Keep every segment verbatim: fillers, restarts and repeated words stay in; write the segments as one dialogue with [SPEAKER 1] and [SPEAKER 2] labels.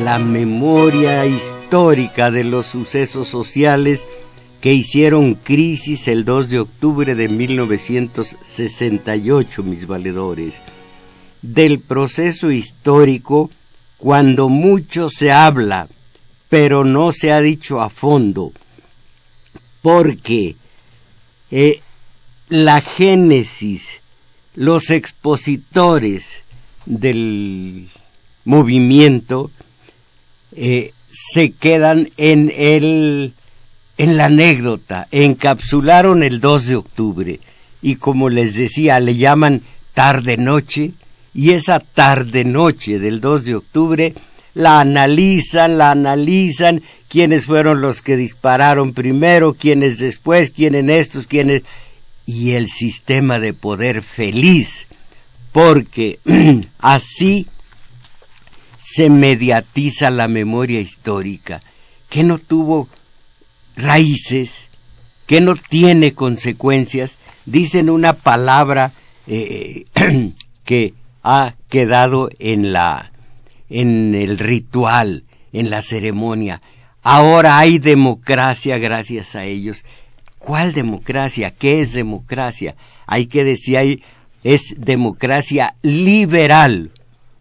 [SPEAKER 1] la memoria histórica de los sucesos sociales que hicieron crisis el dos de octubre de mil novecientos sesenta y ocho, mis valedores. Del proceso histórico, cuando mucho se habla, pero no se ha dicho a fondo, porque eh, la génesis, los expositores del movimiento eh, se quedan en el en la anécdota, encapsularon el dos de octubre y, como les decía, le llaman tarde-noche, y esa tarde-noche del dos de octubre la analizan, la analizan, quiénes fueron los que dispararon primero, quiénes después, quiénes estos, quiénes... y el sistema de poder feliz, porque así se mediatiza la memoria histórica, que no tuvo raíces, que no tiene consecuencias. Dicen una palabra eh, que ha quedado en la en el ritual, en la ceremonia. Ahora hay democracia gracias a ellos. ¿Cuál democracia? ¿Qué es democracia? Hay que decir, hay, es democracia liberal.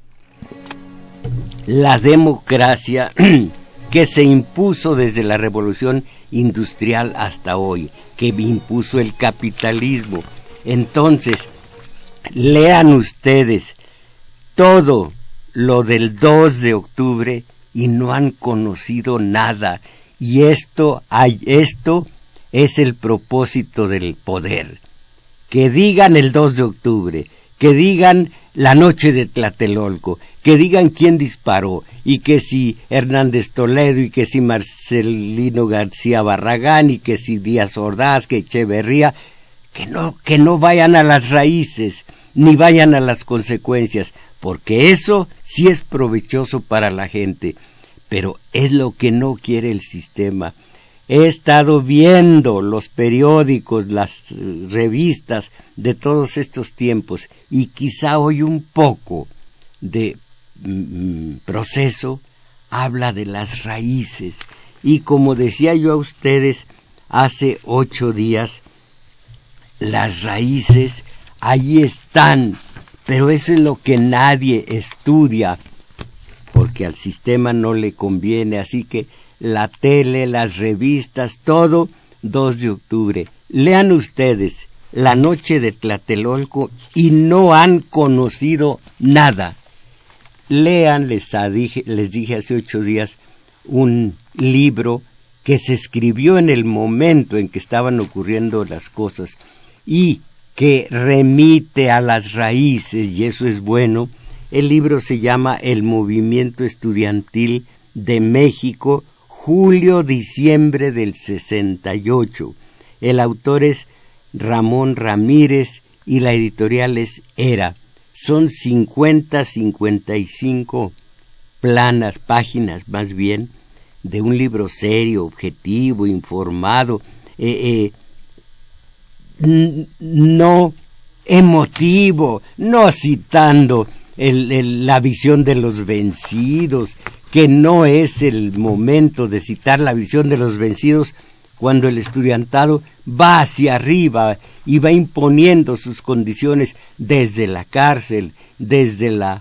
[SPEAKER 1] La democracia que se impuso desde la Revolución Industrial hasta hoy, que impuso el capitalismo. Entonces, lean ustedes todo lo del dos de octubre y no han conocido nada. Y esto, hay, esto es el propósito del poder. Que digan el dos de octubre, que digan la noche de Tlatelolco, que digan quién disparó, y que si Hernández Toledo, y que si Marcelino García Barragán, y que si Díaz Ordaz, que Echeverría, que no, que no vayan a las raíces, ni vayan a las consecuencias, porque eso sí es provechoso para la gente, pero es lo que no quiere el sistema. He estado viendo los periódicos, las revistas de todos estos tiempos, y quizá hoy un poco de mm, proceso habla de las raíces. Y como decía yo a ustedes hace ocho días, las raíces allí están, pero eso es lo que nadie estudia, porque al sistema no le conviene. Así que la tele, las revistas, todo, dos de octubre. Lean ustedes La noche de Tlatelolco y no han conocido nada. Lean, les, dije, les dije hace ocho días, un libro que se escribió en el momento en que estaban ocurriendo las cosas y que remite a las raíces, y eso es bueno. El libro se llama El Movimiento Estudiantil de México, julio-diciembre del sesenta y ocho. El autor es Ramón Ramírez y la editorial es Era. Son cincuenta, cincuenta y cinco planas, páginas más bien, de un libro serio, objetivo, informado, eh, eh, n- no emotivo, no citando el, el, la visión de los vencidos, que no es el momento de citar la visión de los vencidos cuando el estudiantado va hacia arriba y va imponiendo sus condiciones desde la cárcel, desde la,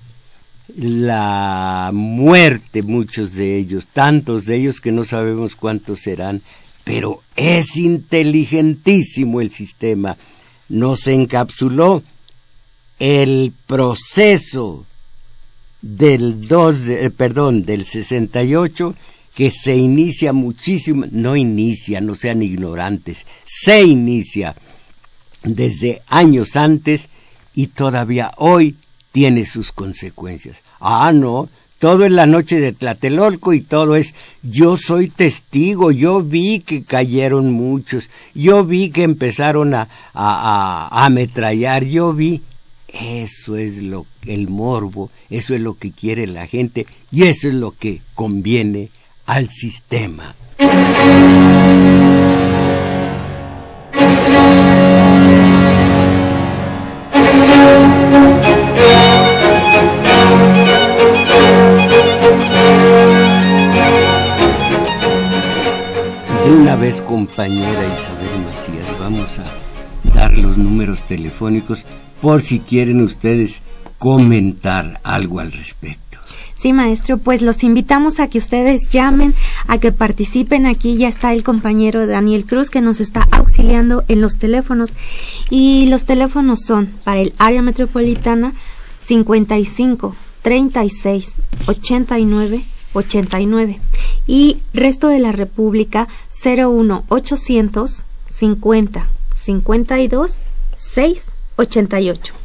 [SPEAKER 1] la muerte, muchos de ellos, tantos de ellos que no sabemos cuántos serán, pero es inteligentísimo el sistema. Nos encapsuló el proceso del dos de, eh, perdón, del sesenta y ocho, que se inicia muchísimo, no inicia, no sean ignorantes, se inicia desde años antes y todavía hoy tiene sus consecuencias. Ah, no, todo es la noche de Tlatelolco y todo es, yo soy testigo, yo vi que cayeron muchos, yo vi que empezaron a, a, a, a ametrallar, yo vi. Eso es lo, el morbo, eso es lo que quiere la gente y eso es lo que conviene al sistema. vez, compañera Isabel Macías, vamos a dar los números telefónicos por si quieren ustedes comentar algo al respecto.
[SPEAKER 2] Sí, maestro, pues los invitamos a que ustedes llamen, a que participen. Aquí ya está el compañero Daniel Cruz que nos está auxiliando en los teléfonos, y los teléfonos son para el área metropolitana cincuenta y cinco, treinta y seis, ochenta y nueve, ochenta y nueve, y resto de la República cero uno ochocientos cincuenta, cincuenta y dos, seis, ochenta y ocho.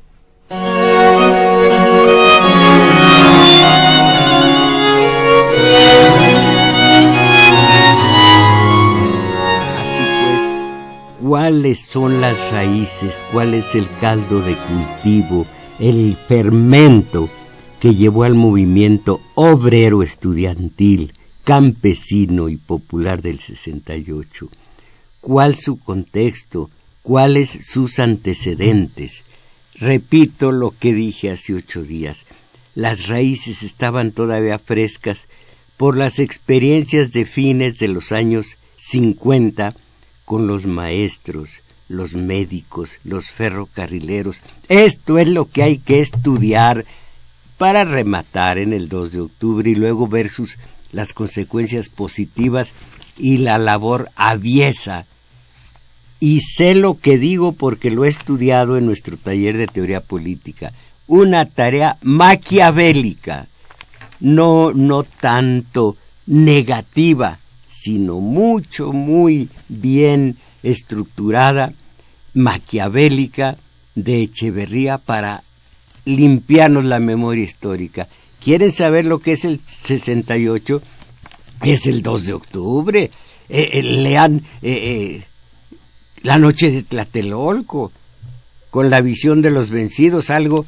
[SPEAKER 1] ¿Cuáles son las raíces? ¿Cuál es el caldo de cultivo, el fermento que llevó al movimiento obrero estudiantil, campesino y popular del sesenta y ocho? ¿Cuál su contexto? ¿Cuáles sus antecedentes? Repito lo que dije hace ocho días. Las raíces estaban todavía frescas por las experiencias de fines de los años cincuenta, con los maestros, los médicos, los ferrocarrileros. Esto es lo que hay que estudiar para rematar en el dos de octubre y luego ver sus, las consecuencias positivas y la labor aviesa. Y sé lo que digo porque lo he estudiado en nuestro taller de teoría política. Una tarea maquiavélica, no, no tanto negativa, sino mucho, muy bien estructurada, maquiavélica, de Echeverría para limpiarnos la memoria histórica. ¿Quieren saber lo que es el sesenta y ocho? Es el dos de octubre. Eh, eh, lean eh, eh, La noche de Tlatelolco, con la visión de los vencidos, algo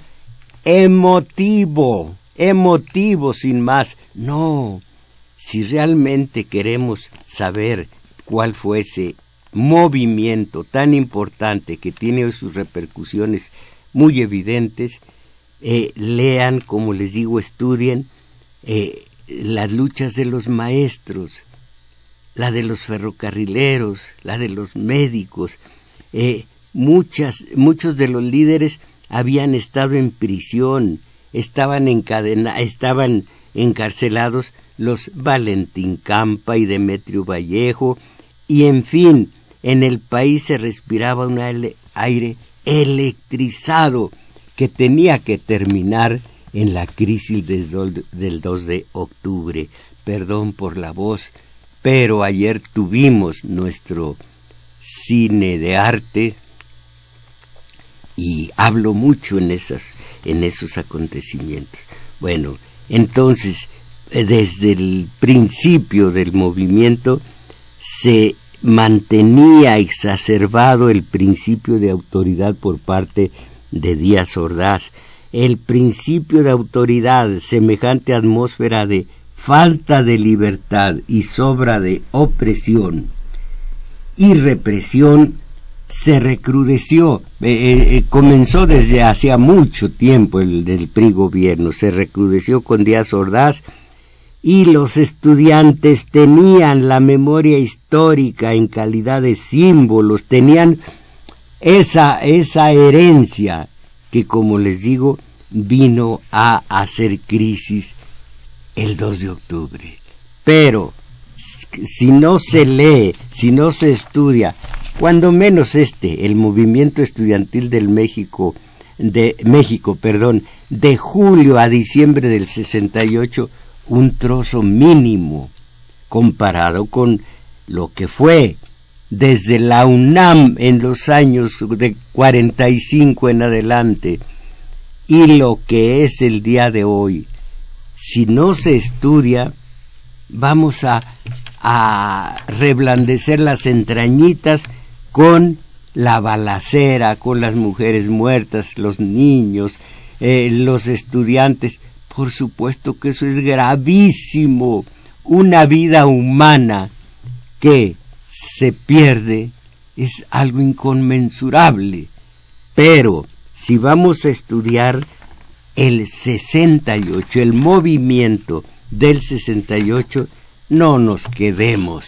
[SPEAKER 1] emotivo, emotivo sin más. No. Si realmente queremos saber cuál fue ese movimiento tan importante que tiene hoy sus repercusiones muy evidentes, eh, lean, como les digo, estudien eh, las luchas de los maestros, la de los ferrocarrileros, la de los médicos. Eh, muchas, muchos de los líderes habían estado en prisión, estaban encadena, estaban encarcelados, los Valentín Campa y Demetrio Vallejo, y en fin, en el país se respiraba un aire electrizado que tenía que terminar en la crisis del dos de octubre. Perdón por la voz, pero ayer tuvimos nuestro cine de arte y hablo mucho en esas, en esos acontecimientos. Bueno, entonces, desde el principio del movimiento se mantenía exacerbado el principio de autoridad por parte de Díaz Ordaz, el principio de autoridad, semejante atmósfera de falta de libertad y sobra de opresión y represión se recrudeció, eh, eh, comenzó desde hacía mucho tiempo el, el P R I gobierno, se recrudeció con Díaz Ordaz, y los estudiantes tenían la memoria histórica en calidad de símbolos, tenían esa, esa herencia que, como les digo, vino a hacer crisis el dos de octubre. Pero si no se lee, si no se estudia, cuando menos este, el movimiento estudiantil del México, de México, perdón, de julio a diciembre del sesenta y ocho, un trozo mínimo comparado con lo que fue desde la UNAM en los años de cuarenta y cinco en adelante y lo que es el día de hoy. Si no se estudia, vamos a, a reblandecer las entrañitas con la balacera, con las mujeres muertas, los niños, eh, los estudiantes. Por supuesto que eso es gravísimo, una vida humana que se pierde es algo inconmensurable. Pero si vamos a estudiar el sesenta y ocho, el movimiento del sesenta y ocho, no nos quedemos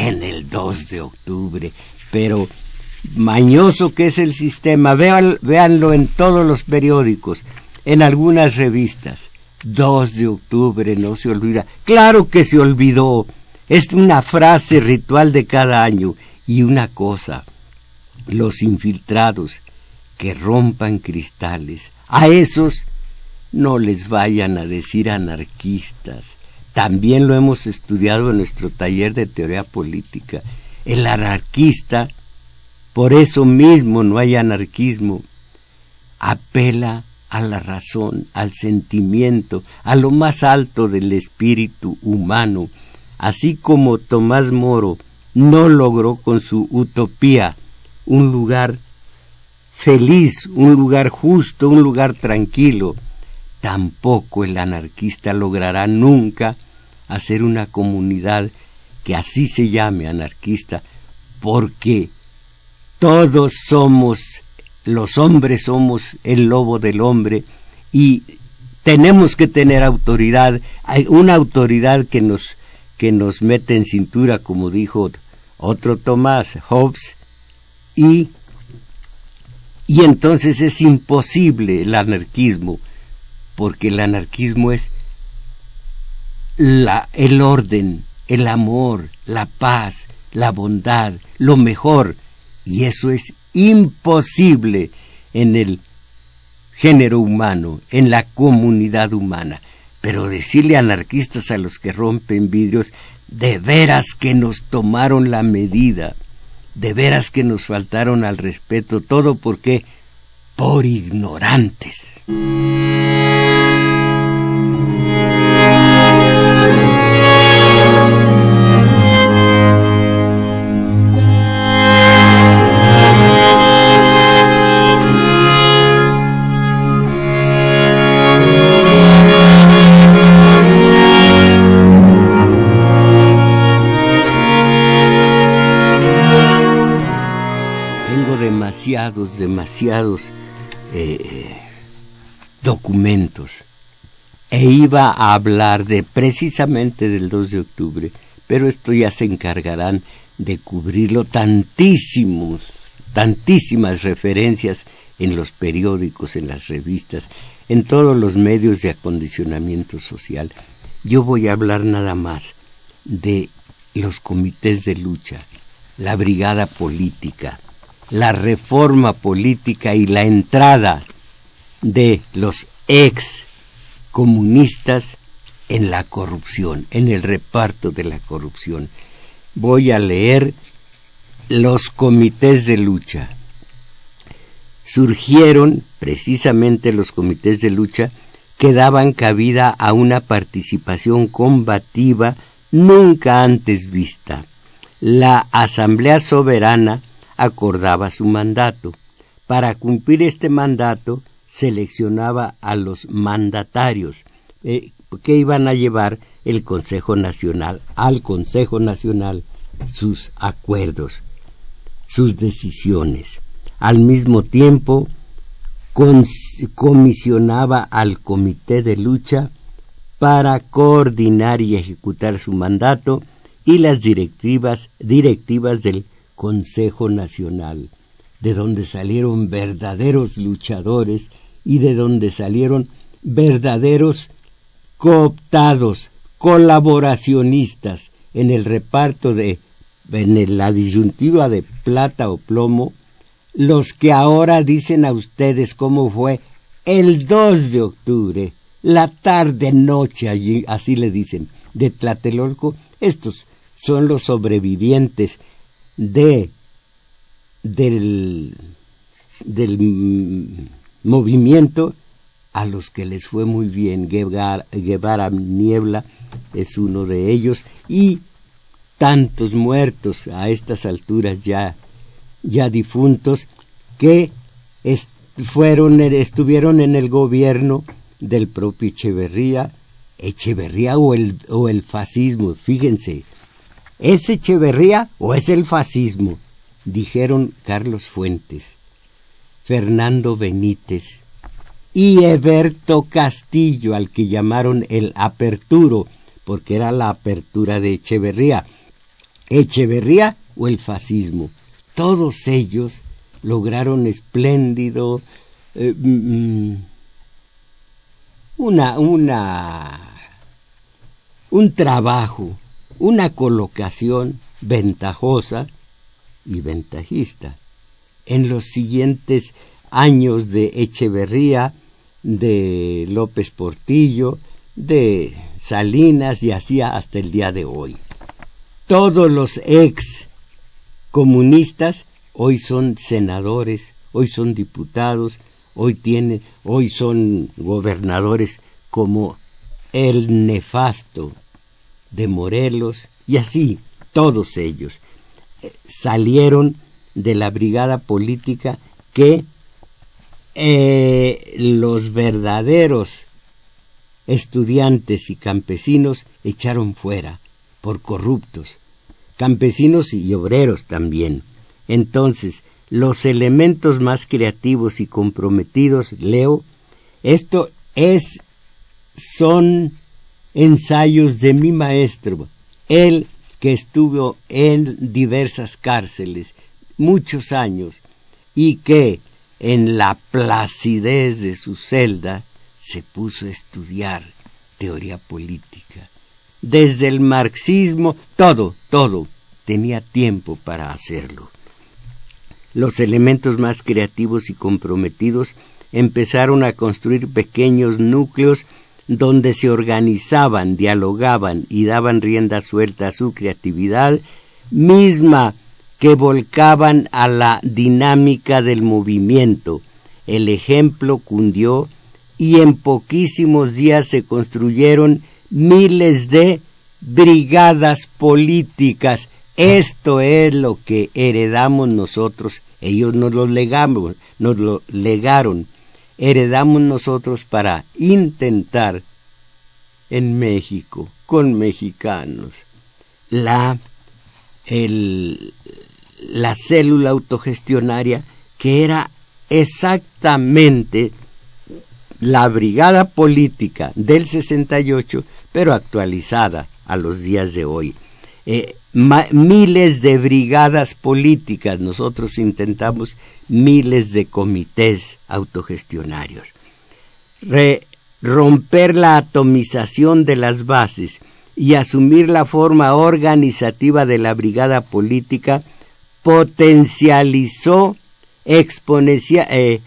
[SPEAKER 1] en el dos de octubre, pero mañoso que es el sistema, vean, véanlo en todos los periódicos, en algunas revistas, dos de octubre no se olvida, claro que se olvidó, es una frase ritual de cada año, y una cosa, los infiltrados que rompan cristales, a esos no les vayan a decir anarquistas. También lo hemos estudiado en nuestro taller de teoría política. El anarquista, por eso mismo no hay anarquismo, apela a la razón, al sentimiento, a lo más alto del espíritu humano, así como Tomás Moro no logró con su utopía un lugar feliz, un lugar justo, un lugar tranquilo. Tampoco el anarquista logrará nunca hacer una comunidad que así se llame anarquista, porque todos somos, los hombres somos el lobo del hombre y tenemos que tener autoridad, hay una autoridad que nos, que nos mete en cintura, como dijo otro Tomás, Hobbes, y, y entonces es imposible el anarquismo, porque el anarquismo es la, el orden, el amor, la paz, la bondad, lo mejor, y eso es imposible en el género humano, en la comunidad humana. Pero decirle anarquistas a los que rompen vidrios, de veras que nos tomaron la medida, de veras que nos faltaron al respeto, todo porque por ignorantes. demasiados, demasiados eh, documentos, e iba a hablar de precisamente del dos de octubre, pero esto ya se encargarán de cubrirlo, tantísimos, tantísimas referencias en los periódicos, en las revistas, en todos los medios de acondicionamiento social. Yo voy a hablar nada más de los comités de lucha, la brigada política, la reforma política y la entrada de los ex comunistas en la corrupción, en el reparto de la corrupción. Voy a leer los comités de lucha. Surgieron precisamente los comités de lucha que daban cabida a una participación combativa nunca antes vista. La Asamblea Soberana acordaba su mandato. Para cumplir este mandato, seleccionaba a los mandatarios eh, que iban a llevar el Consejo Nacional, al Consejo Nacional, sus acuerdos, sus decisiones. Al mismo tiempo, comisionaba al Comité de Lucha para coordinar y ejecutar su mandato y las directivas, directivas del Consejo Nacional, de donde salieron verdaderos luchadores y de donde salieron verdaderos cooptados, colaboracionistas en el reparto de, en la disyuntiva de plata o plomo, los que ahora dicen a ustedes cómo fue el dos de octubre, la tarde-noche allí, así le dicen, de Tlatelolco. Estos son los sobrevivientes de del, del movimiento a los que les fue muy bien. Guevara, Guevara Niebla es uno de ellos, y tantos muertos a estas alturas ya, ya difuntos, que est- fueron, estuvieron en el gobierno del propio Echeverría, Echeverría o el, o el fascismo. Fíjense, ¿es Echeverría o es el fascismo? Dijeron Carlos Fuentes, Fernando Benítez y Eberto Castillo, al que llamaron el aperturo, porque era la apertura de Echeverría. Echeverría o el fascismo. Todos ellos lograron espléndido eh, una, una, un trabajo, una colocación ventajosa y ventajista. En los siguientes años de Echeverría, de López Portillo, de Salinas y así hasta el día de hoy. Todos los ex comunistas hoy son senadores, hoy son diputados, hoy tienen, hoy son gobernadores, como el nefasto de Morelos, y así todos ellos eh, salieron de la brigada política que eh, los verdaderos estudiantes y campesinos echaron fuera por corruptos, campesinos y obreros también. Entonces, los elementos más creativos y comprometidos, leo, esto es, son ensayos de mi maestro, él que estuvo en diversas cárceles muchos años y que en la placidez de su celda se puso a estudiar teoría política. Desde el marxismo, todo, todo, tenía tiempo para hacerlo. Los elementos más creativos y comprometidos empezaron a construir pequeños núcleos donde se organizaban, dialogaban y daban rienda suelta a su creatividad, misma que volcaban a la dinámica del movimiento. El ejemplo cundió y en poquísimos días se construyeron miles de brigadas políticas. Esto es lo que heredamos nosotros, ellos nos lo legamos, nos lo legaron, heredamos nosotros para intentar en México, con mexicanos, la, el, la célula autogestionaria que era exactamente la brigada política del sesenta y ocho, pero actualizada a los días de hoy. Eh, ma, miles de brigadas políticas, nosotros intentamos miles de comités autogestionarios. Re, romper la atomización de las bases y asumir la forma organizativa de la brigada política potencializó exponencia, eh,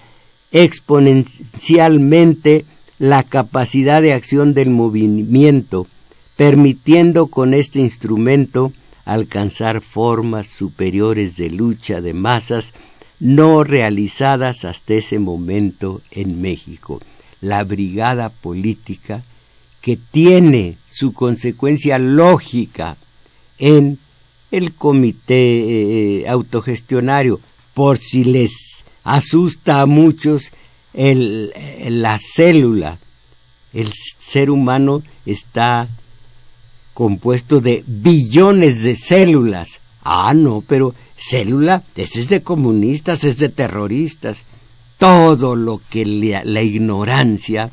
[SPEAKER 1] exponencialmente la capacidad de acción del movimiento, permitiendo con este instrumento alcanzar formas superiores de lucha de masas no realizadas hasta ese momento en México. La brigada política, que tiene su consecuencia lógica en el comité eh, autogestionario, por si les asusta a muchos el, la célula. El ser humano está compuesto de billones de células. Ah, no, pero célula, ese es de comunistas, es de terroristas. Todo lo que la, la ignorancia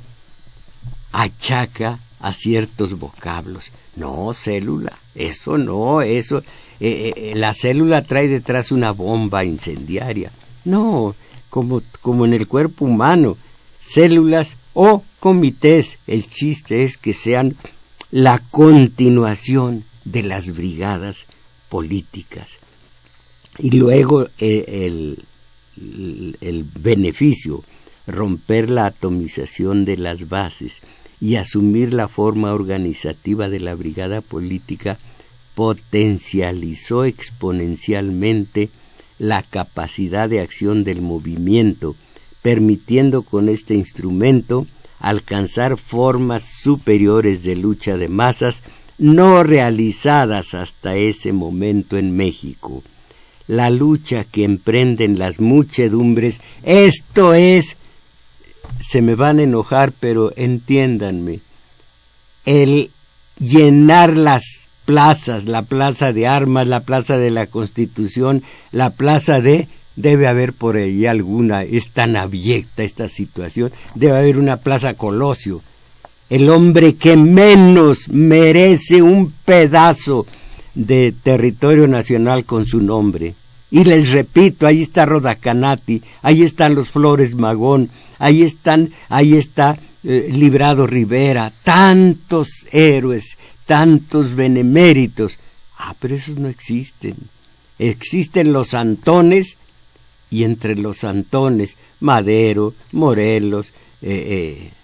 [SPEAKER 1] achaca a ciertos vocablos. No, célula, eso no, eso, eh, eh, la célula trae detrás una bomba incendiaria. No, como, como en el cuerpo humano, células o comités, el chiste es que sean la continuación de las brigadas políticas. Y luego eh, el, el, el beneficio, romper la atomización de las bases y asumir la forma organizativa de la brigada política, potencializó exponencialmente la capacidad de acción del movimiento, permitiendo con este instrumento alcanzar formas superiores de lucha de masas no realizadas hasta ese momento en México. La lucha que emprenden las muchedumbres, esto es, se me van a enojar, pero entiéndanme, el llenar las plazas, la plaza de armas, la plaza de la Constitución, la plaza de... Debe haber por ahí alguna, es tan abyecta esta situación, debe haber una plaza Colosio. El hombre que menos merece un pedazo de territorio nacional con su nombre. Y les repito, ahí está Rodacanati, ahí están los Flores Magón, ahí están, ahí está eh, Librado Rivera, tantos héroes, tantos beneméritos. Ah, pero esos no existen. Existen los Antones, y entre los Antones, Madero, Morelos, eh, eh,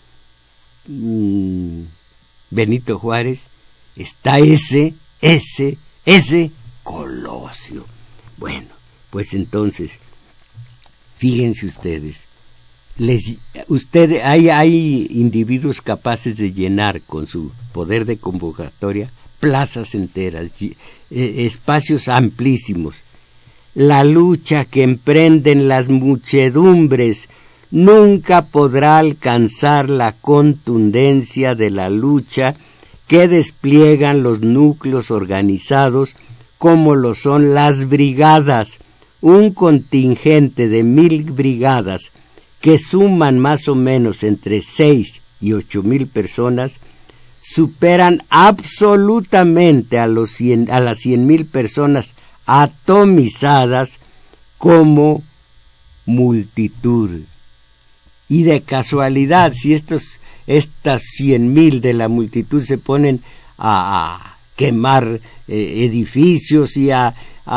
[SPEAKER 1] mmm, Benito Juárez, está ese, ese, ese Colosio. Bueno, pues entonces, fíjense ustedes, les, usted, hay, hay individuos capaces de llenar con su poder de convocatoria plazas enteras, eh, espacios amplísimos. La lucha que emprenden las muchedumbres nunca podrá alcanzar la contundencia de la lucha que despliegan los núcleos organizados como lo son las brigadas, un contingente de mil brigadas que suman más o menos entre seis y ocho mil personas, superan absolutamente a, los cien, a las cien mil personas atomizadas como multitud. Y de casualidad, si estos, estas cien mil de la multitud se ponen a, a quemar eh, edificios y a,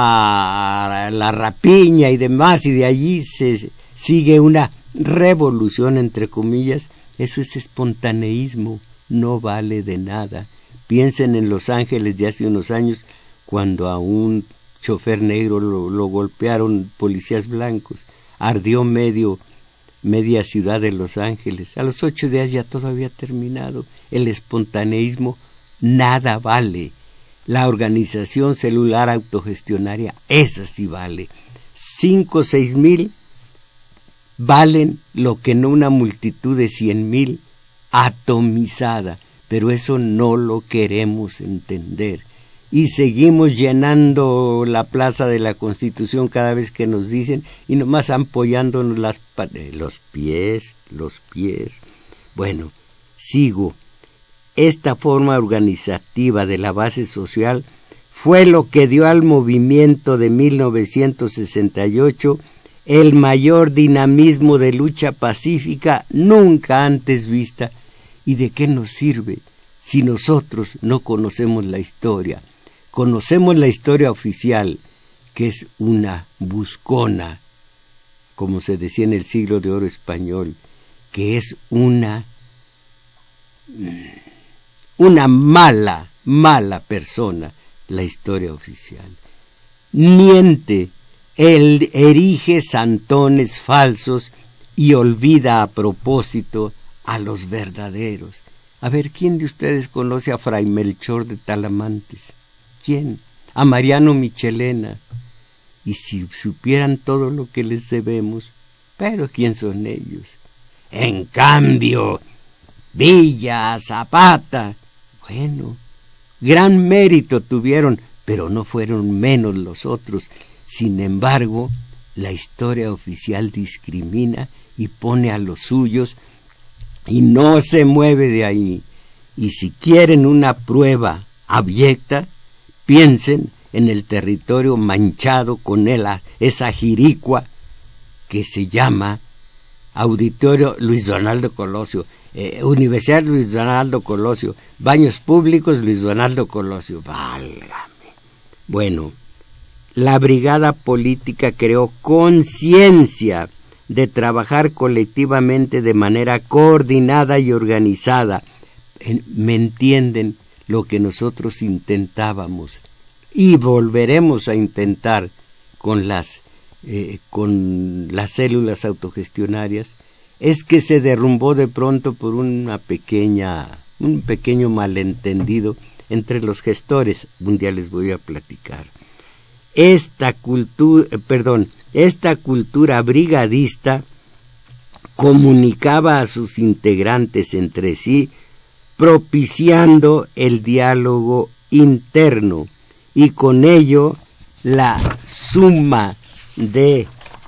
[SPEAKER 1] a la rapiña y demás, y de allí se sigue una revolución, entre comillas, eso es espontaneísmo, no vale de nada. Piensen en Los Ángeles de hace unos años, cuando a un chofer negro lo, lo golpearon policías blancos, ardió medio, media ciudad de Los Ángeles. A los ocho días ya todo había terminado. El espontaneísmo nada vale. La organización celular autogestionaria, esa sí vale. Cinco o seis mil valen lo que no una multitud de cien mil atomizada, pero eso no lo queremos entender. Y seguimos llenando la plaza de la Constitución cada vez que nos dicen, y nomás apoyándonos las, los pies, los pies. Bueno, sigo. Esta forma organizativa de la base social fue lo que dio al movimiento de mil novecientos sesenta y ocho el mayor dinamismo de lucha pacífica nunca antes vista. ¿Y de qué nos sirve si nosotros no conocemos la historia? Conocemos la historia oficial, que es una buscona, como se decía en el siglo de oro español, que es una, una mala, mala persona, la historia oficial. Miente, él erige santones falsos y olvida a propósito a los verdaderos. A ver, ¿quién de ustedes conoce a Fray Melchor de Talamantes? ¿Quién? A Mariano Michelena. Y si supieran todo lo que les debemos, pero ¿quién son ellos? En cambio, Villa, Zapata, bueno, gran mérito tuvieron, pero no fueron menos los otros. Sin embargo, la historia oficial discrimina y pone a los suyos y no se mueve de ahí. Y si quieren una prueba abyecta, piensen en el territorio manchado con el, esa jiricua que se llama Auditorio Luis Donaldo Colosio, eh, Universidad Luis Donaldo Colosio, Baños Públicos Luis Donaldo Colosio. Válgame. Bueno, la brigada política creó conciencia de trabajar colectivamente de manera coordinada y organizada. ¿Me entienden lo que nosotros intentábamos? Y volveremos a intentar con las, eh, con las células autogestionarias, es que se derrumbó de pronto por una pequeña, un pequeño malentendido entre los gestores. Un día les voy a platicar. Esta cultura, perdón, esta cultura brigadista comunicaba a sus integrantes entre sí, propiciando el diálogo interno y con ello la suma de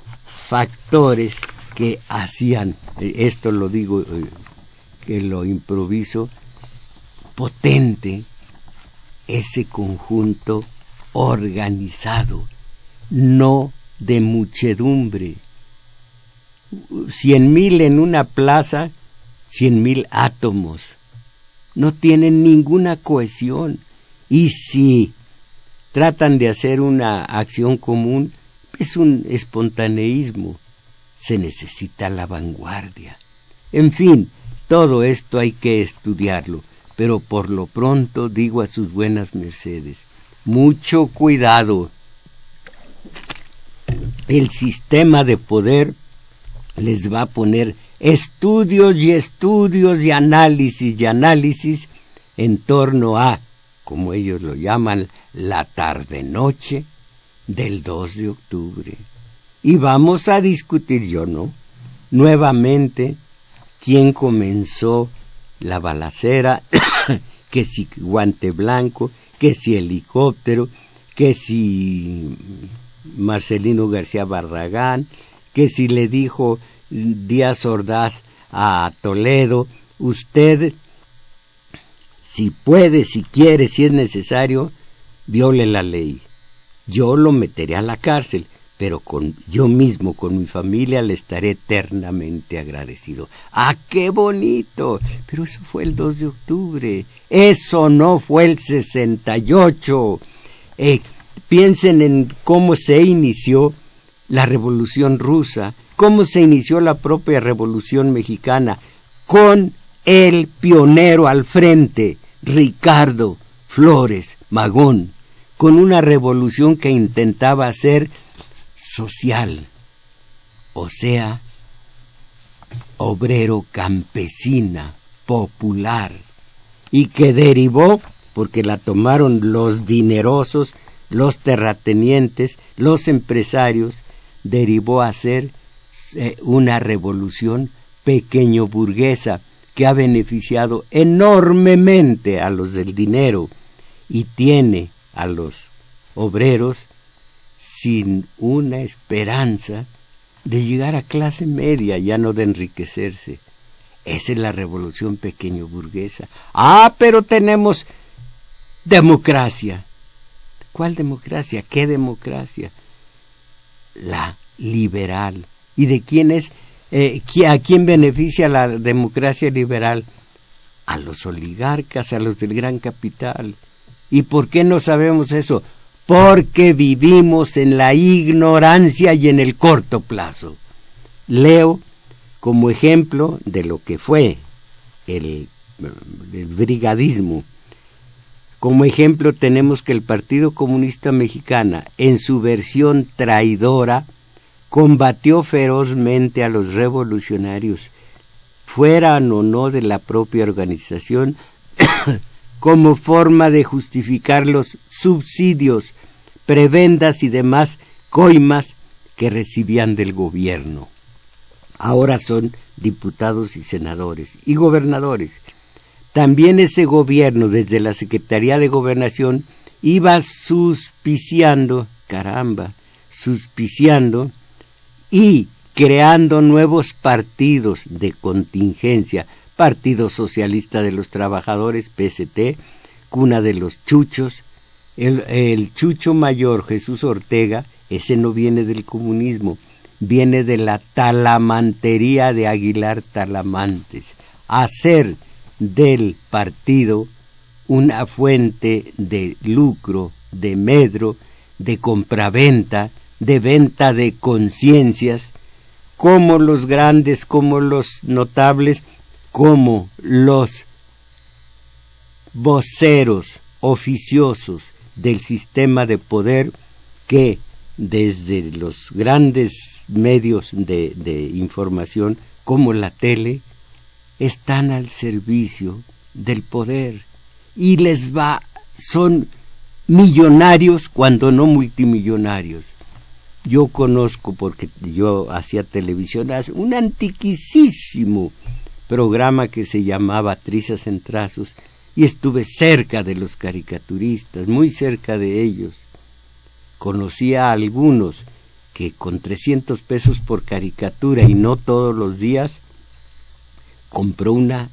[SPEAKER 1] factores que hacían, esto lo digo, que lo improviso, potente ese conjunto organizado, no de muchedumbre. Cien mil en una plaza, cien mil átomos. No tienen ninguna cohesión. Y si tratan de hacer una acción común, es un espontaneísmo. Se necesita la vanguardia. En fin, todo esto hay que estudiarlo, pero por lo pronto digo a sus buenas mercedes, mucho cuidado. El sistema de poder les va a poner estudios y estudios y análisis y análisis en torno a, como ellos lo llaman, la tarde-noche del dos de octubre. Y vamos a discutir, yo no, nuevamente, quién comenzó la balacera, que si guante blanco, que si helicóptero, que si Marcelino García Barragán, que si le dijo Díaz Ordaz a Toledo, usted, si puede, si quiere, si es necesario, viole la ley. Yo lo meteré a la cárcel, pero con yo mismo, con mi familia, le estaré eternamente agradecido. ¡Ah, qué bonito! Pero eso fue el dos de octubre. Eso no fue el sesenta y ocho. Eh, piensen en cómo se inició la Revolución Rusa, cómo se inició la propia Revolución Mexicana, con el pionero al frente, Ricardo Flores Magón, con una revolución que intentaba ser social, o sea, obrero, campesina, popular, y que derivó, porque la tomaron los dinerosos, los terratenientes, los empresarios, derivó a ser eh, una revolución pequeño burguesa que ha beneficiado enormemente a los del dinero y tiene a los obreros sin una esperanza de llegar a clase media, ya no de enriquecerse. Esa es la revolución pequeño burguesa. Ah, pero tenemos democracia. ¿Cuál democracia? ¿Qué democracia? La liberal. ¿Y de quién es? Eh, ¿A quién beneficia la democracia liberal? A los oligarcas, a los del gran capital. ¿Y por qué no sabemos eso? Porque vivimos en la ignorancia y en el corto plazo. Leo como ejemplo de lo que fue el, el brigadismo. Como ejemplo tenemos que el Partido Comunista Mexicano, en su versión traidora, combatió ferozmente a los revolucionarios, fueran o no de la propia organización, como forma de justificar los subsidios, prebendas y demás coimas que recibían del gobierno. Ahora son diputados y senadores y gobernadores. También ese gobierno, desde la Secretaría de Gobernación, iba suspiciando, caramba, suspiciando y creando nuevos partidos de contingencia. Partido Socialista de los Trabajadores, P S T, cuna de los chuchos. El, el chucho mayor, Jesús Ortega, ese no viene del comunismo, viene de la talamantería de Aguilar Talamantes. Hacer del partido una fuente de lucro, de medro, de compraventa, de venta de conciencias, como los grandes, como los notables, como los voceros oficiosos del sistema de poder que desde los grandes medios de, de información como la tele están al servicio del poder y les va, son millonarios cuando no multimillonarios. Yo conozco, porque yo hacía televisión, un antiquísimo programa que se llamaba Trizas en Trazos, y estuve cerca de los caricaturistas, muy cerca de ellos. Conocí a algunos que con trescientos pesos por caricatura y no todos los días, compró una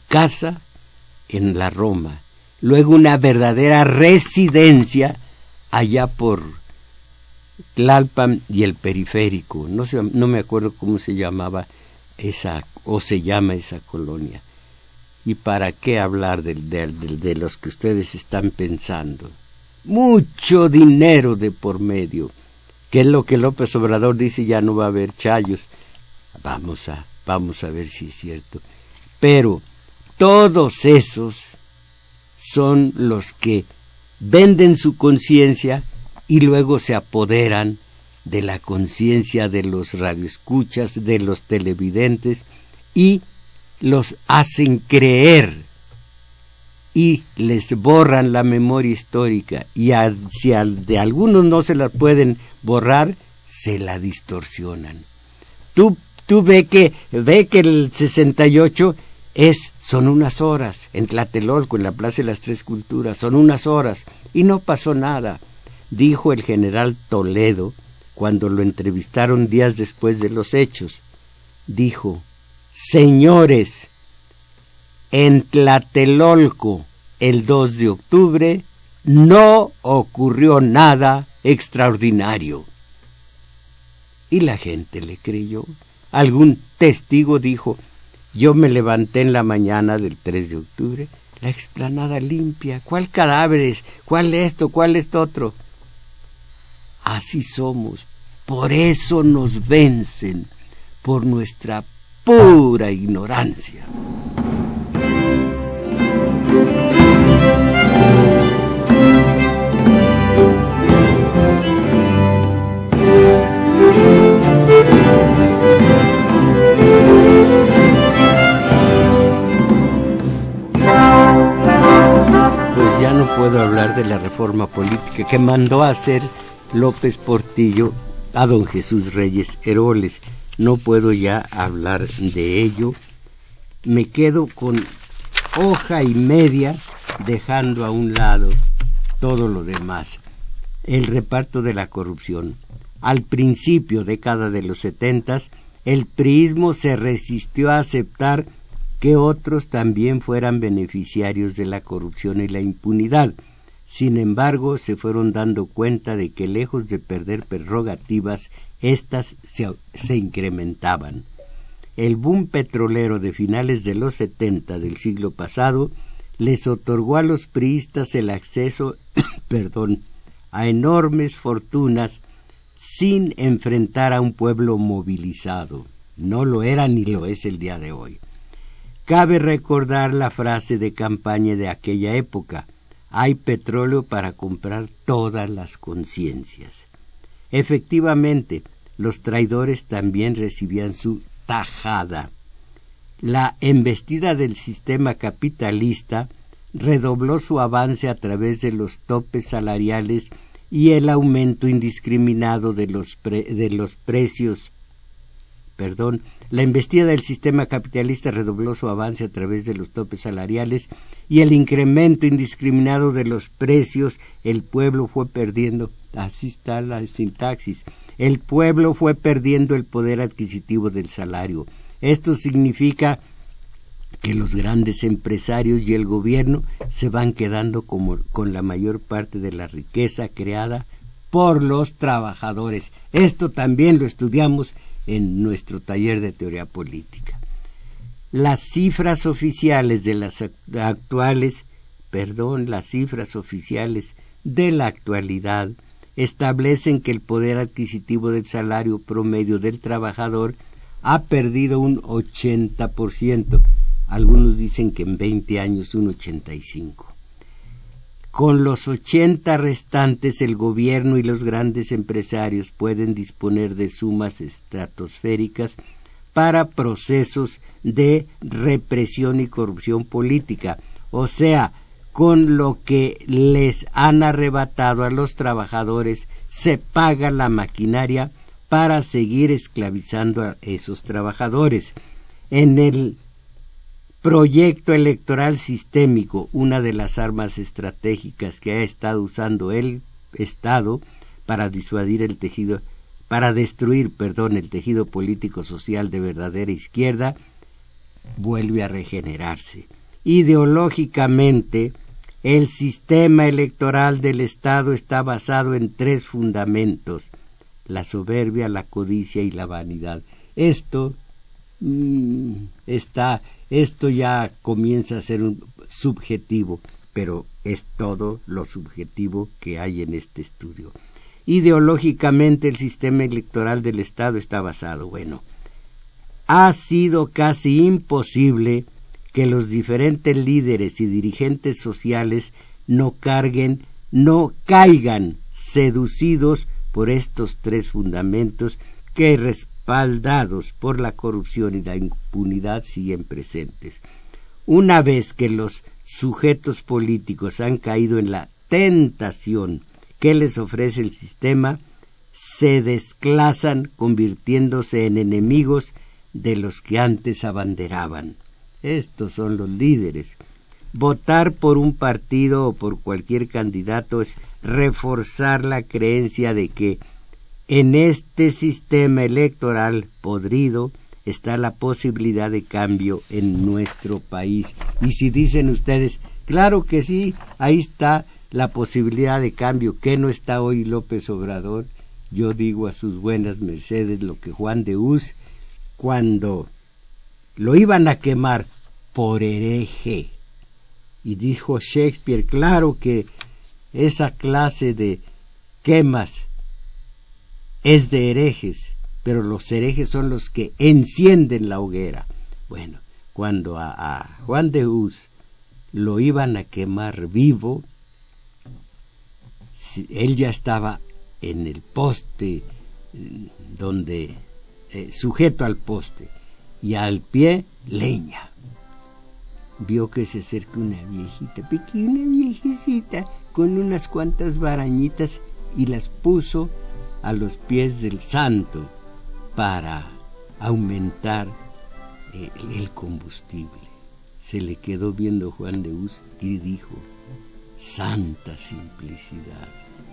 [SPEAKER 1] casa en la Roma, luego una verdadera residencia allá por Tlalpan y el Periférico, no sé, no me acuerdo cómo se llamaba esa, o se llama esa colonia. ¿Y para qué hablar de, de, de, de los que ustedes están pensando? Mucho dinero de por medio, que es lo que López Obrador dice, ya no va a haber chayos. Vamos a, vamos a ver si es cierto. Pero todos esos son los que venden su conciencia y luego se apoderan de la conciencia de los radioescuchas, de los televidentes, y los hacen creer y les borran la memoria histórica, y a, si a, de algunos no se la pueden borrar, se la distorsionan. Tú, tú ve que, ve que el sesenta y ocho es, son unas horas, en Tlatelolco, en la Plaza de las Tres Culturas, son unas horas, y no pasó nada. Dijo el general Toledo, cuando lo entrevistaron días después de los hechos, dijo: señores, en Tlatelolco, el dos de octubre, no ocurrió nada extraordinario. Y la gente le creyó. Algún testigo dijo: yo me levanté en la mañana del tres de octubre, la explanada limpia, ¿cuál cadáveres? ¿Cuál esto? ¿Cuál esto otro? Así somos, por eso nos vencen, por nuestra pura ignorancia. Pues ya no puedo hablar de la reforma política que mandó a hacer López Portillo a don Jesús Reyes Heroles. No puedo ya hablar de ello. Me quedo con hoja y media, dejando a un lado todo lo demás. El reparto de la corrupción. Al principio, década de los setentas, el priismo se resistió a aceptar que otros también fueran beneficiarios de la corrupción y la impunidad. Sin embargo, se fueron dando cuenta de que, lejos de perder prerrogativas, éstas se, se incrementaban. El boom petrolero de finales de los setenta del siglo pasado les otorgó a los priistas el acceso perdón, a enormes fortunas sin enfrentar a un pueblo movilizado. No lo era ni lo es el día de hoy. Cabe recordar la frase de campaña de aquella época: hay petróleo para comprar todas las conciencias. Efectivamente, los traidores también recibían su tajada. La embestida del sistema capitalista redobló su avance a través de los topes salariales y el aumento indiscriminado de los, pre- de los precios. Perdón, la embestida del sistema capitalista redobló su avance a través de los topes salariales y el incremento indiscriminado de los precios. El pueblo fue perdiendo, así está la sintaxis, el pueblo fue perdiendo el poder adquisitivo del salario. Esto significa que los grandes empresarios y el gobierno se van quedando como, con la mayor parte de la riqueza creada por los trabajadores. Esto también lo estudiamos en nuestro taller de teoría política. Las cifras oficiales de las actuales, perdón, las cifras oficiales de la actualidad establecen que el poder adquisitivo del salario promedio del trabajador ha perdido un ochenta por ciento. Algunos dicen que en veinte años un ochenta y cinco por ciento. Con los ochenta restantes, el gobierno y los grandes empresarios pueden disponer de sumas estratosféricas para procesos de represión y corrupción política, o sea, con lo que les han arrebatado a los trabajadores, se paga la maquinaria para seguir esclavizando a esos trabajadores. En el proyecto electoral sistémico, una de las armas estratégicas que ha estado usando el Estado para disuadir el tejido, para destruir, perdón, el tejido político social de verdadera izquierda, vuelve a regenerarse. Ideológicamente, El sistema electoral del Estado está basado en tres fundamentos: la soberbia, la codicia y la vanidad. Esto mmm, está, esto ya comienza a ser un subjetivo, pero es todo lo subjetivo que hay en este estudio. Ideológicamente el sistema electoral del Estado está basado, bueno, ha sido casi imposible que los diferentes líderes y dirigentes sociales no carguen, no caigan seducidos por estos tres fundamentos que, respaldados por la corrupción y la impunidad, siguen presentes. Una vez que los sujetos políticos han caído en la tentación que les ofrece el sistema, se desclasan convirtiéndose en enemigos de los que antes abanderaban. Estos son los líderes. Votar por un partido o por cualquier candidato es reforzar la creencia de que en este sistema electoral podrido está la posibilidad de cambio en nuestro país. Y si dicen ustedes, claro que sí, ahí está la posibilidad de cambio, ¿qué no está hoy López Obrador? Yo digo a sus buenas mercedes lo que Juan de Hus, cuando lo iban a quemar por hereje, y dijo Shakespeare, claro que esa clase de quemas es de herejes, pero los herejes son los que encienden la hoguera. Bueno, cuando a, a Juan de Hus lo iban a quemar vivo, él ya estaba en el poste, donde eh, sujeto al poste, y al pie leña. Vio que se acerca una viejita, pequeña viejecita, con unas cuantas barañitas, y las puso a los pies del santo para aumentar eh, el combustible. Se le quedó viendo Juan de Hus y dijo, santa simplicidad.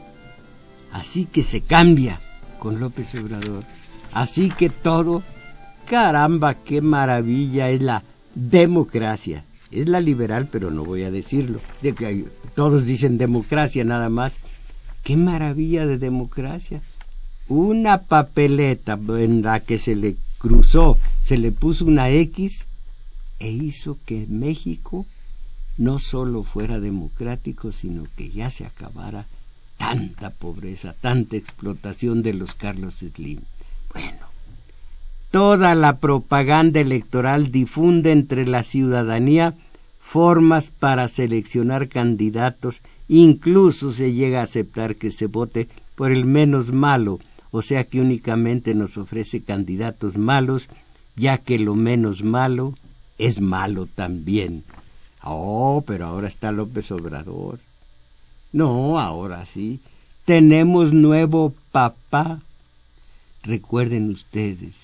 [SPEAKER 1] Así que se cambia con López Obrador. Así que todo, caramba, qué maravilla es la democracia. Es la liberal, pero no voy a decirlo. De que hay, todos dicen democracia nada más. Qué maravilla de democracia. Una papeleta en la que se le cruzó, se le puso una X e hizo que México no solo fuera democrático, sino que ya se acabara tanta pobreza, tanta explotación de los Carlos Slim. Bueno, toda la propaganda electoral difunde entre la ciudadanía formas para seleccionar candidatos, incluso se llega a aceptar que se vote por el menos malo, o sea que únicamente nos ofrece candidatos malos, ya que lo menos malo es malo también. Oh, pero ahora está López Obrador. No, ahora sí. Tenemos nuevo papá. Recuerden ustedes,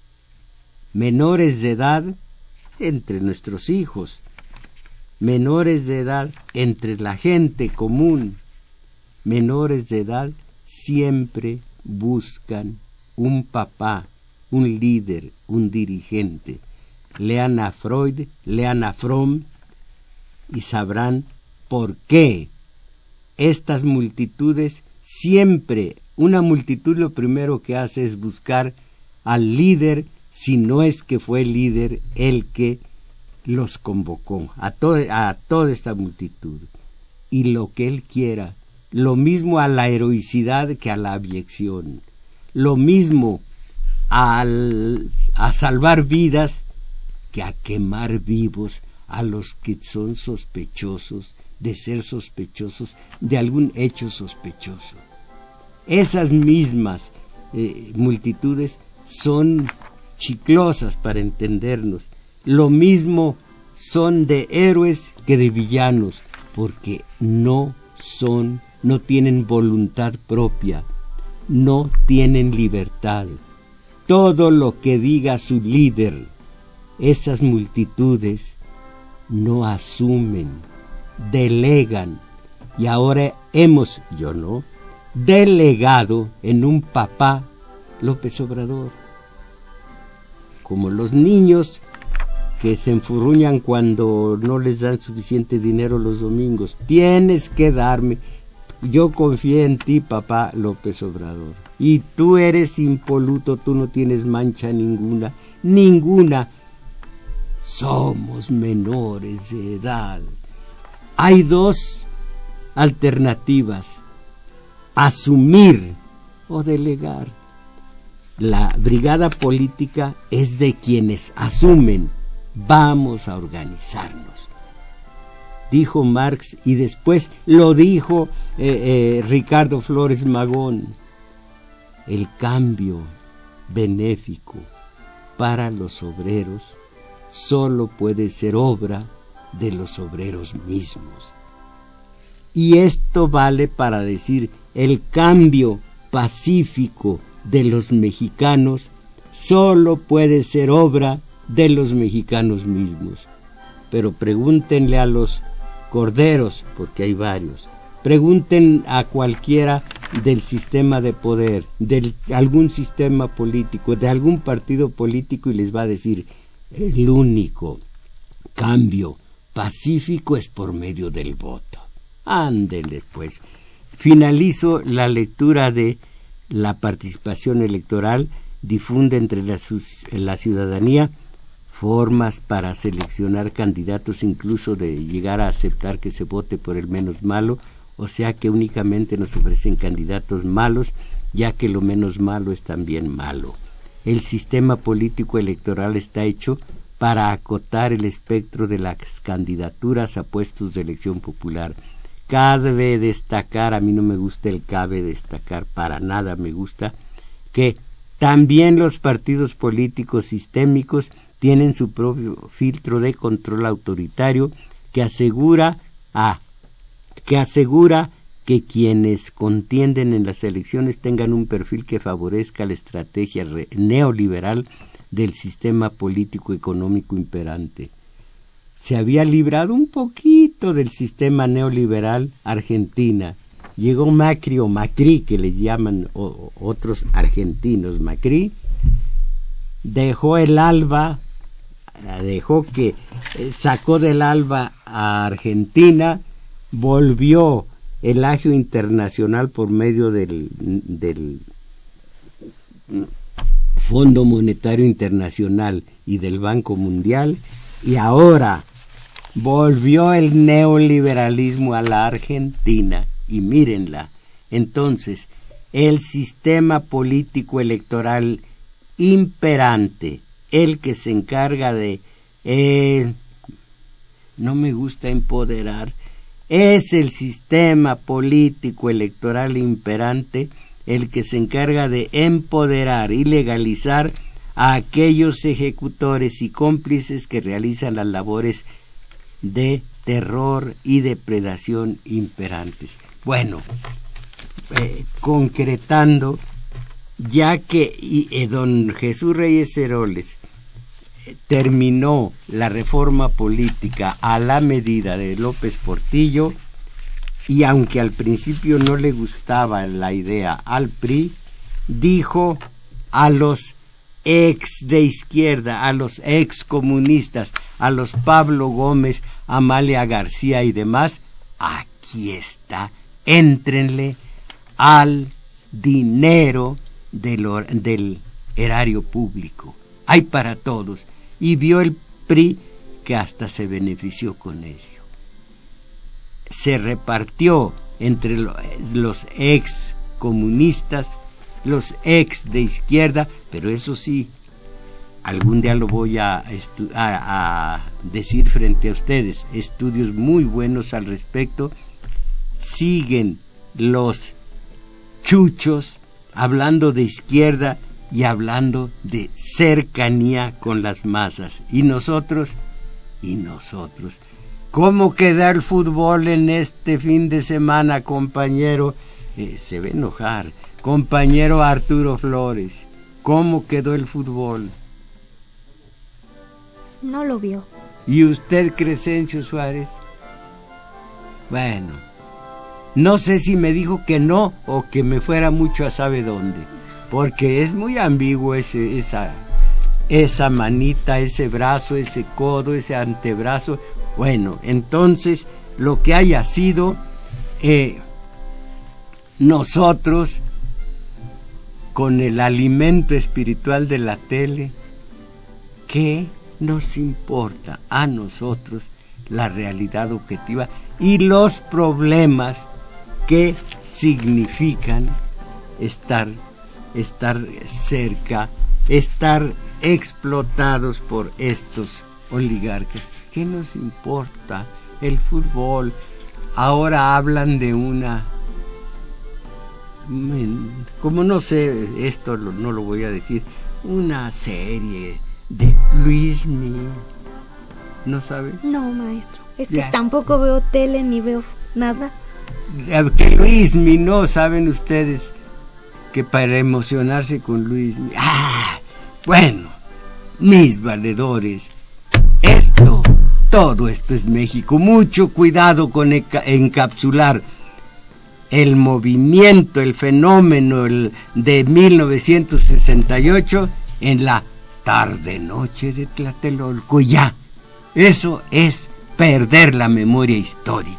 [SPEAKER 1] menores de edad entre nuestros hijos, menores de edad entre la gente común, menores de edad siempre buscan un papá, un líder, un dirigente. Lean a Freud, lean a Fromm y sabrán por qué estas multitudes siempre, una multitud lo primero que hace es buscar al líder, si no es que fue el líder el que los convocó, a, to a toda esta multitud, y lo que él quiera, lo mismo a la heroicidad que a la abyección, lo mismo al, a salvar vidas que a quemar vivos a los que son sospechosos de ser sospechosos de algún hecho sospechoso. Esas mismas eh, multitudes son chiclosas para entendernos. Lo mismo son de héroes que de villanos, porque no son, no tienen voluntad propia, no tienen libertad. Todo lo que diga su líder, esas multitudes no asumen, delegan, y ahora hemos, yo no, delegado en un papá López Obrador. Como los niños que se enfurruñan cuando no les dan suficiente dinero los domingos. Tienes que darme. Yo confié en ti, papá López Obrador. Y tú eres impoluto, tú no tienes mancha ninguna, ninguna. Somos menores de edad. Hay dos alternativas: asumir o delegar. La brigada política es de quienes asumen. Vamos a organizarnos, dijo Marx, y después lo dijo eh, eh, Ricardo Flores Magón. El cambio benéfico para los obreros solo puede ser obra de los obreros mismos. Y esto vale para decir, el cambio pacífico de los mexicanos solo puede ser obra de los mexicanos mismos. Pero pregúntenle a los corderos, porque hay varios, pregunten a cualquiera del sistema de poder, de algún sistema político, de algún partido político, y les va a decir, el único cambio pacífico es por medio del voto. Ándele pues. Finalizo la lectura de la participación electoral. Difunde entre la, la ciudadanía formas para seleccionar candidatos, incluso de llegar a aceptar que se vote por el menos malo, o sea que únicamente nos ofrecen candidatos malos, ya que lo menos malo es también malo. El sistema político electoral está hecho para acotar el espectro de las candidaturas a puestos de elección popular. Cabe destacar, a mí no me gusta el cabe destacar, para nada me gusta, que también los partidos políticos sistémicos tienen su propio filtro de control autoritario que asegura a que asegura que quienes contienden en las elecciones tengan un perfil que favorezca la estrategia neoliberal del sistema político económico imperante. Se había librado un poquito del sistema neoliberal Argentina. Llegó Macri o Macri, que le llaman o, otros argentinos Macri, dejó el ALBA, dejó que eh, sacó del ALBA a Argentina, volvió el agio internacional por medio del, del Fondo Monetario Internacional y del Banco Mundial, y ahora volvió el neoliberalismo a la Argentina, y mírenla. Entonces, el sistema político electoral imperante, el que se encarga de, eh, no me gusta empoderar, es el sistema político electoral imperante el que se encarga de empoderar y legalizar a aquellos ejecutores y cómplices que realizan las labores de terror y depredación imperantes. Bueno, eh, concretando, ya que y, eh, don Jesús Reyes Heroles eh, terminó la reforma política a la medida de López Portillo, y aunque al principio no le gustaba la idea al P R I, dijo a los ex de izquierda, a los ex comunistas, a los Pablo Gómez, Amalia García y demás, aquí está, éntrenle al dinero del, del erario público, hay para todos, y vio el P R I que hasta se benefició con ello. Se repartió entre los ex comunistas, los ex de izquierda, pero eso sí, algún día lo voy a, estu- a, a decir frente a ustedes, estudios muy buenos al respecto. Siguen los chuchos hablando de izquierda y hablando de cercanía con las masas, y nosotros, y nosotros. ¿Cómo queda el fútbol en este fin de semana, compañero? Eh, se va a enojar. Compañero Arturo Flores, ¿cómo quedó el fútbol?
[SPEAKER 2] No lo vio.
[SPEAKER 1] ¿Y usted, Crescencio Suárez? Bueno, no sé si me dijo que no o que me fuera mucho a sabe dónde, porque es muy ambiguo ese, esa, esa manita, ese brazo, ese codo, ese antebrazo. Bueno, entonces lo que haya sido, eh, nosotros con el alimento espiritual de la tele, ¿qué nos importa a nosotros la realidad objetiva y los problemas que significan estar, estar cerca, estar explotados por estos oligarcas? ¿Qué nos importa el fútbol? Ahora hablan de una, como no sé, esto no lo voy a decir, una serie de Luismi, ¿no sabe?
[SPEAKER 2] No, maestro, es que
[SPEAKER 1] ya.
[SPEAKER 2] Tampoco veo tele ni veo nada.
[SPEAKER 1] Que Luismi, ¿no? ¿Saben ustedes que para emocionarse con Luismi? ¡Ah! Bueno, mis valedores, esto, todo esto es México. Mucho cuidado con encapsular el movimiento, el fenómeno el de mil novecientos sesenta y ocho en la tarde-noche de Tlatelolco. Ya, eso es perder la memoria histórica.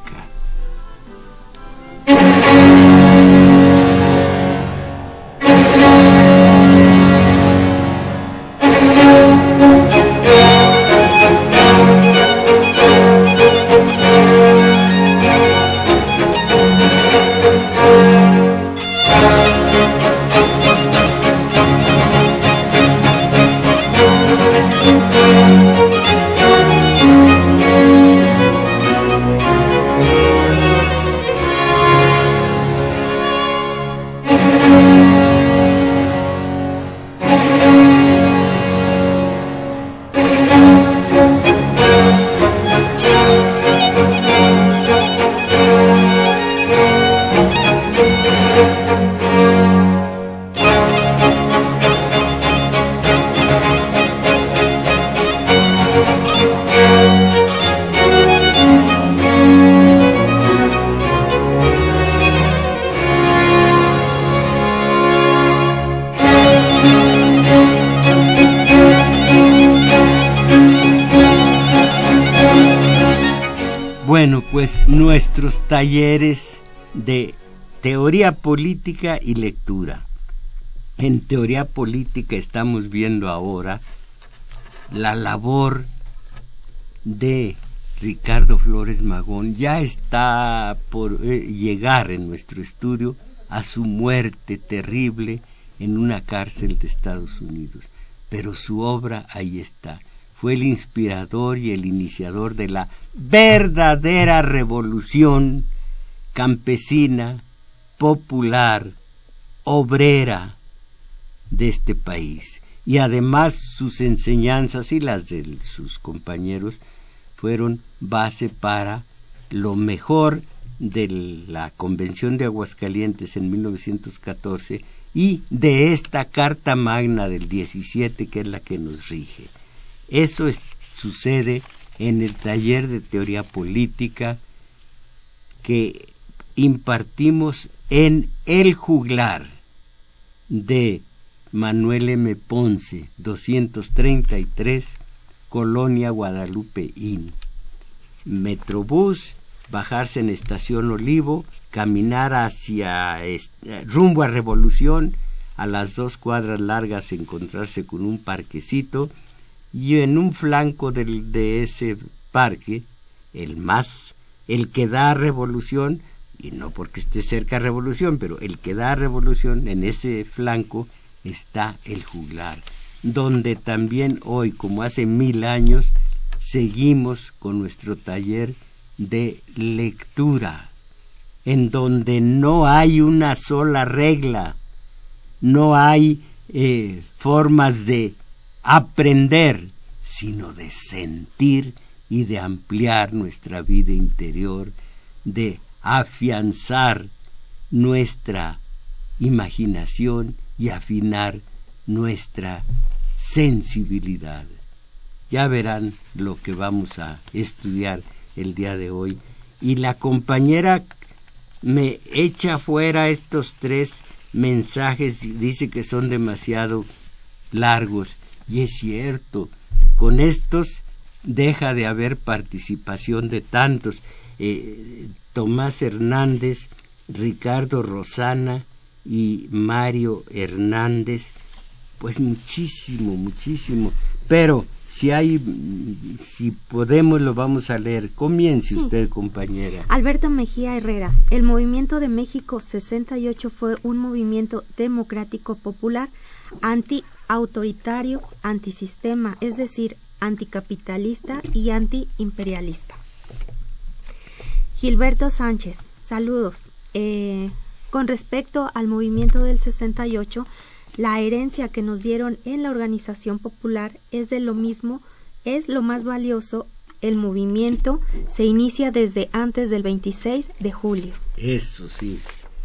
[SPEAKER 1] Bueno, pues nuestros talleres de teoría política y lectura. En teoría política estamos viendo ahora la labor de Ricardo Flores Magón. Ya está por eh, llegar en nuestro estudio a su muerte terrible en una cárcel de Estados Unidos, pero su obra ahí está. Fue el inspirador y el iniciador de la verdadera revolución campesina, popular, obrera de este país. Y además sus enseñanzas y las de sus compañeros fueron base para lo mejor de la Convención de Aguascalientes en mil novecientos catorce y de esta Carta Magna del diecisiete, que es la que nos rige. Eso es, sucede en el taller de teoría política que impartimos en El Juglar de Manuel M. Ponce, doscientos treinta y tres, Colonia Guadalupe Inn. Metrobús, bajarse en Estación Olivo, caminar hacia rumbo a Revolución, a las dos cuadras largas encontrarse con un parquecito, y en un flanco del, de ese parque, el más, el que da a Revolución, y no porque esté cerca a Revolución, pero el que da a Revolución, en ese flanco está El Juglar, donde también hoy, como hace mil años, seguimos con nuestro taller de lectura, en donde no hay una sola regla, no hay eh, formas de aprender, sino de sentir y de ampliar nuestra vida interior, de afianzar nuestra imaginación y afinar nuestra sensibilidad. Ya verán lo que vamos a estudiar el día de hoy. Y la compañera me echa fuera estos tres mensajes y dice que son demasiado largos. Y es cierto, con estos deja de haber participación de tantos. Eh, Tomás Hernández, Ricardo Rosana y Mario Hernández, pues muchísimo, muchísimo. Pero si hay, si podemos lo vamos a leer. Comience sí. usted, compañera.
[SPEAKER 2] Alberto Mejía Herrera. El Movimiento de México sesenta y ocho fue un movimiento democrático popular, anti-autoritario, antisistema, es decir, anticapitalista y antiimperialista. Gilberto Sánchez. Saludos. Eh, con respecto al movimiento del sesenta y ocho, la herencia que nos dieron en la organización popular es de lo mismo, es lo más valioso. El movimiento se inicia desde antes del veintiséis de julio.
[SPEAKER 1] Eso sí.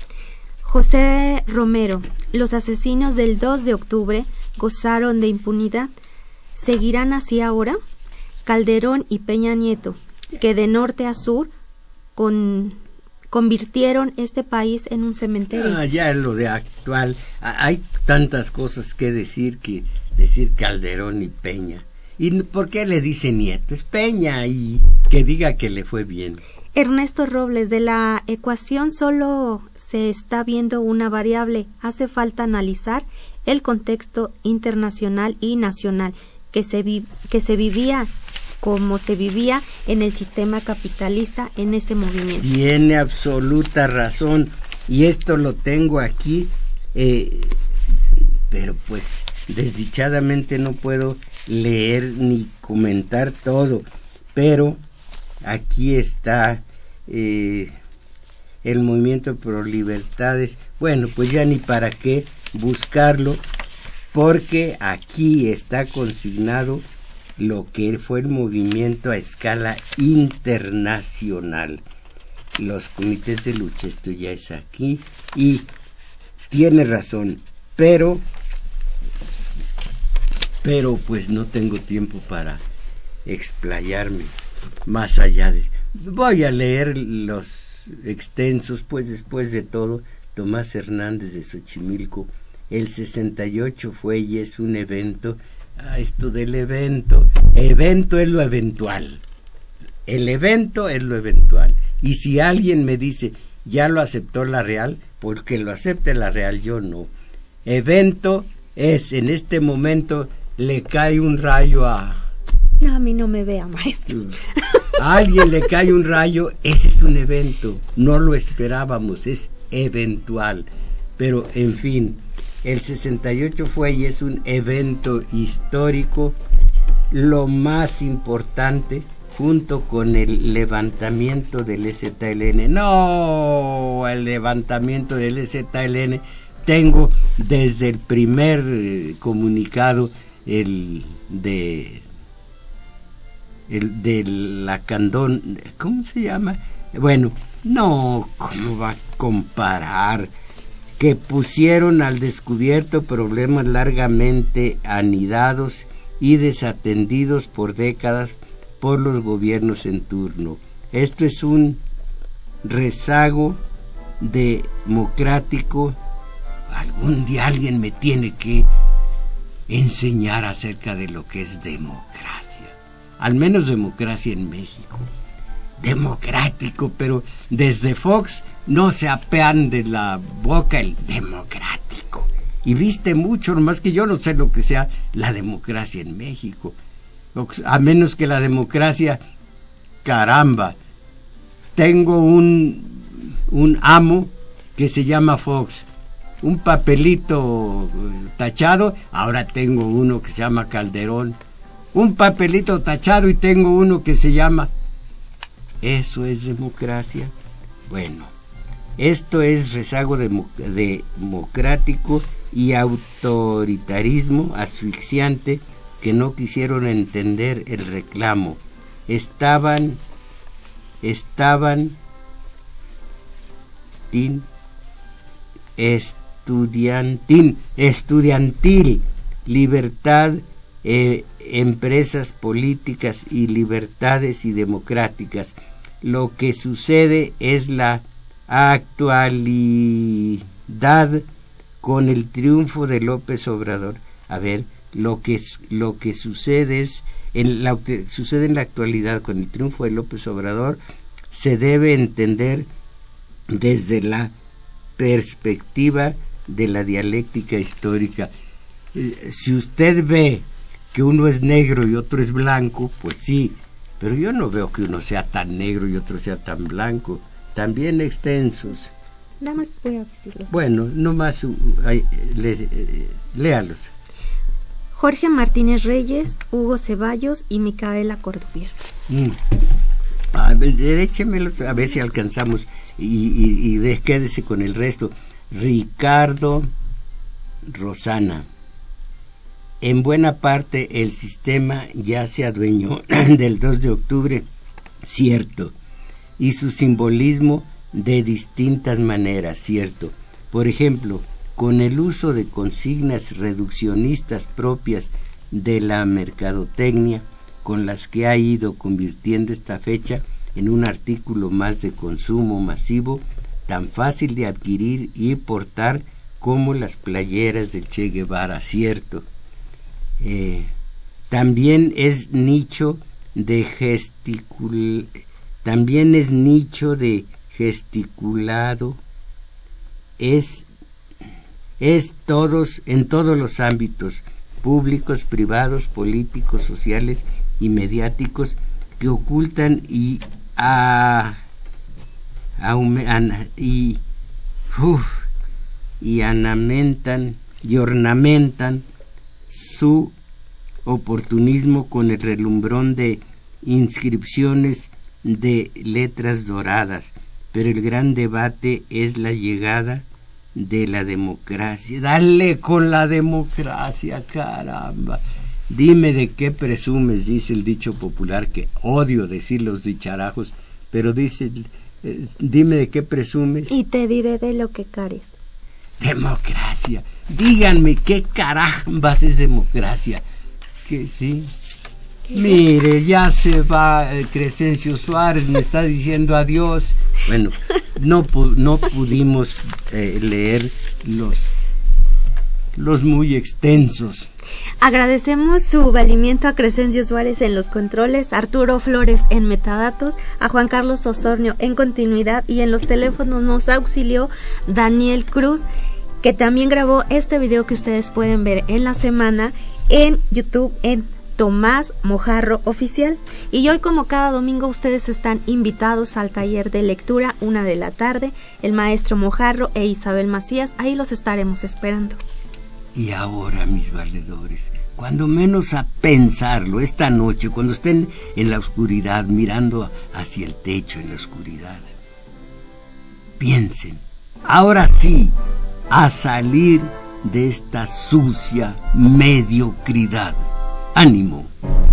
[SPEAKER 2] José Romero. Los asesinos del dos de octubre gozaron de impunidad. ¿Seguirán así ahora? Calderón y Peña Nieto, que de norte a sur con convirtieron este país en un cementerio.
[SPEAKER 1] Ah, ya es lo de actual. Hay tantas cosas que decir que decir Calderón y Peña. ¿Y por qué le dice Nieto? Es Peña, y que diga que le fue bien.
[SPEAKER 2] Ernesto Robles, de la ecuación solo se está viendo una variable. Hace falta analizar el contexto internacional y nacional que se vi- que se vivía como se vivía en el sistema capitalista en este movimiento.
[SPEAKER 1] Tiene absoluta razón, y esto lo tengo aquí, eh, pero pues desdichadamente no puedo leer ni comentar todo, pero aquí está eh, el movimiento pro libertades. Bueno, pues ya ni para qué buscarlo, porque aquí está consignado lo que fue el movimiento a escala internacional. Los comités de lucha, esto ya es aquí, y tiene razón, pero pero pues no tengo tiempo para explayarme más allá de... Voy a leer los extensos, pues después de todo, Tomás Hernández de Xochimilco, el sesenta y ocho fue y es un evento. Ah, esto del evento, evento es lo eventual, el evento es lo eventual, y si alguien me dice, ya lo aceptó la Real, porque lo acepte la Real, yo no. Evento es, en este momento, le cae un rayo a...
[SPEAKER 2] No, a mí no me vea, maestro.
[SPEAKER 1] A alguien le cae un rayo, ese es un evento, no lo esperábamos, es eventual, pero en fin... El sesenta y ocho fue y es un evento histórico, lo más importante, junto con el levantamiento del E Z L N. No, el levantamiento del E Z L N, tengo desde el primer eh, comunicado, el de el de la Candón, ¿cómo se llama? Bueno, no, ¿cómo va a comparar? Que pusieron al descubierto problemas largamente anidados y desatendidos por décadas por los gobiernos en turno. Esto es un rezago democrático. Algún día alguien me tiene que enseñar acerca de lo que es democracia. Al menos democracia en México. Democrático, pero desde Fox no se apean de la boca el democrático. Y viste mucho, nomás que yo no sé lo que sea la democracia en México. A menos que la democracia, caramba, tengo un, un amo que se llama Fox. Un papelito tachado, ahora tengo uno que se llama Calderón. Un papelito tachado y tengo uno que se llama... ¿Eso es democracia? Bueno, esto es rezago demo- democrático y autoritarismo asfixiante que no quisieron entender el reclamo. Estaban, estaban, tin, estudiantil, estudiantil, libertad, eh, empresas políticas y libertades y democráticas. Lo que sucede es la actualidad con el triunfo de López Obrador. A ver, lo que, lo que sucede es, en la, sucede en la actualidad con el triunfo de López Obrador, se debe entender desde la perspectiva de la dialéctica histórica. Eh, si usted ve que uno es negro y otro es blanco, pues sí, pero yo no veo que uno sea tan negro y otro sea tan blanco, también extensos.
[SPEAKER 2] Nada más voy a decirlos.
[SPEAKER 1] Bueno, nomás uh, uh, le, eh, léalos.
[SPEAKER 2] Jorge Martínez Reyes, Hugo Ceballos y Micaela Cordubier.
[SPEAKER 1] Mm. A ver, échemelos a ver si alcanzamos y, y, y de, quédese con el resto. Ricardo Rosana. En buena parte el sistema ya se adueñó del dos de octubre, cierto, y su simbolismo de distintas maneras, cierto. Por ejemplo, con el uso de consignas reduccionistas propias de la mercadotecnia, con las que ha ido convirtiendo esta fecha en un artículo más de consumo masivo, tan fácil de adquirir y portar como las playeras del Che Guevara, cierto. Eh, también es nicho de gesticul también es nicho de gesticulado, es es todos en todos los ámbitos públicos, privados, políticos, sociales y mediáticos que ocultan y a, a, a y uf, y ornamentan y ornamentan su oportunismo con el relumbrón de inscripciones de letras doradas, pero el gran debate es la llegada de la democracia. Dale con la democracia, caramba. Dime de qué presumes, dice el dicho popular, que odio decir los dicharajos, pero dice, eh, dime de qué presumes.
[SPEAKER 2] Y te diré de lo que cares.
[SPEAKER 1] Democracia. Díganme qué carambas es democracia. Que sí. Mire, ya se va eh, Crescencio Suárez, me está diciendo adiós. Bueno, no pu no pudimos eh, leer los los muy extensos.
[SPEAKER 2] Agradecemos su valimiento a Crescencio Suárez en los controles, Arturo Flores en metadatos, a Juan Carlos Osornio en continuidad, y en los teléfonos nos auxilió Daniel Cruz, que también grabó este video que ustedes pueden ver en la semana en YouTube en Tomás Mojarro Oficial. Y hoy, como cada domingo, ustedes están invitados al taller de lectura, una de la tarde, el maestro Mojarro e Isabel Macías, ahí los estaremos esperando.
[SPEAKER 1] Y ahora, mis valedores, cuando menos a pensarlo, esta noche, cuando estén en la oscuridad, mirando hacia el techo en la oscuridad, piensen, ahora sí, a salir de esta sucia mediocridad. ¡Ánimo!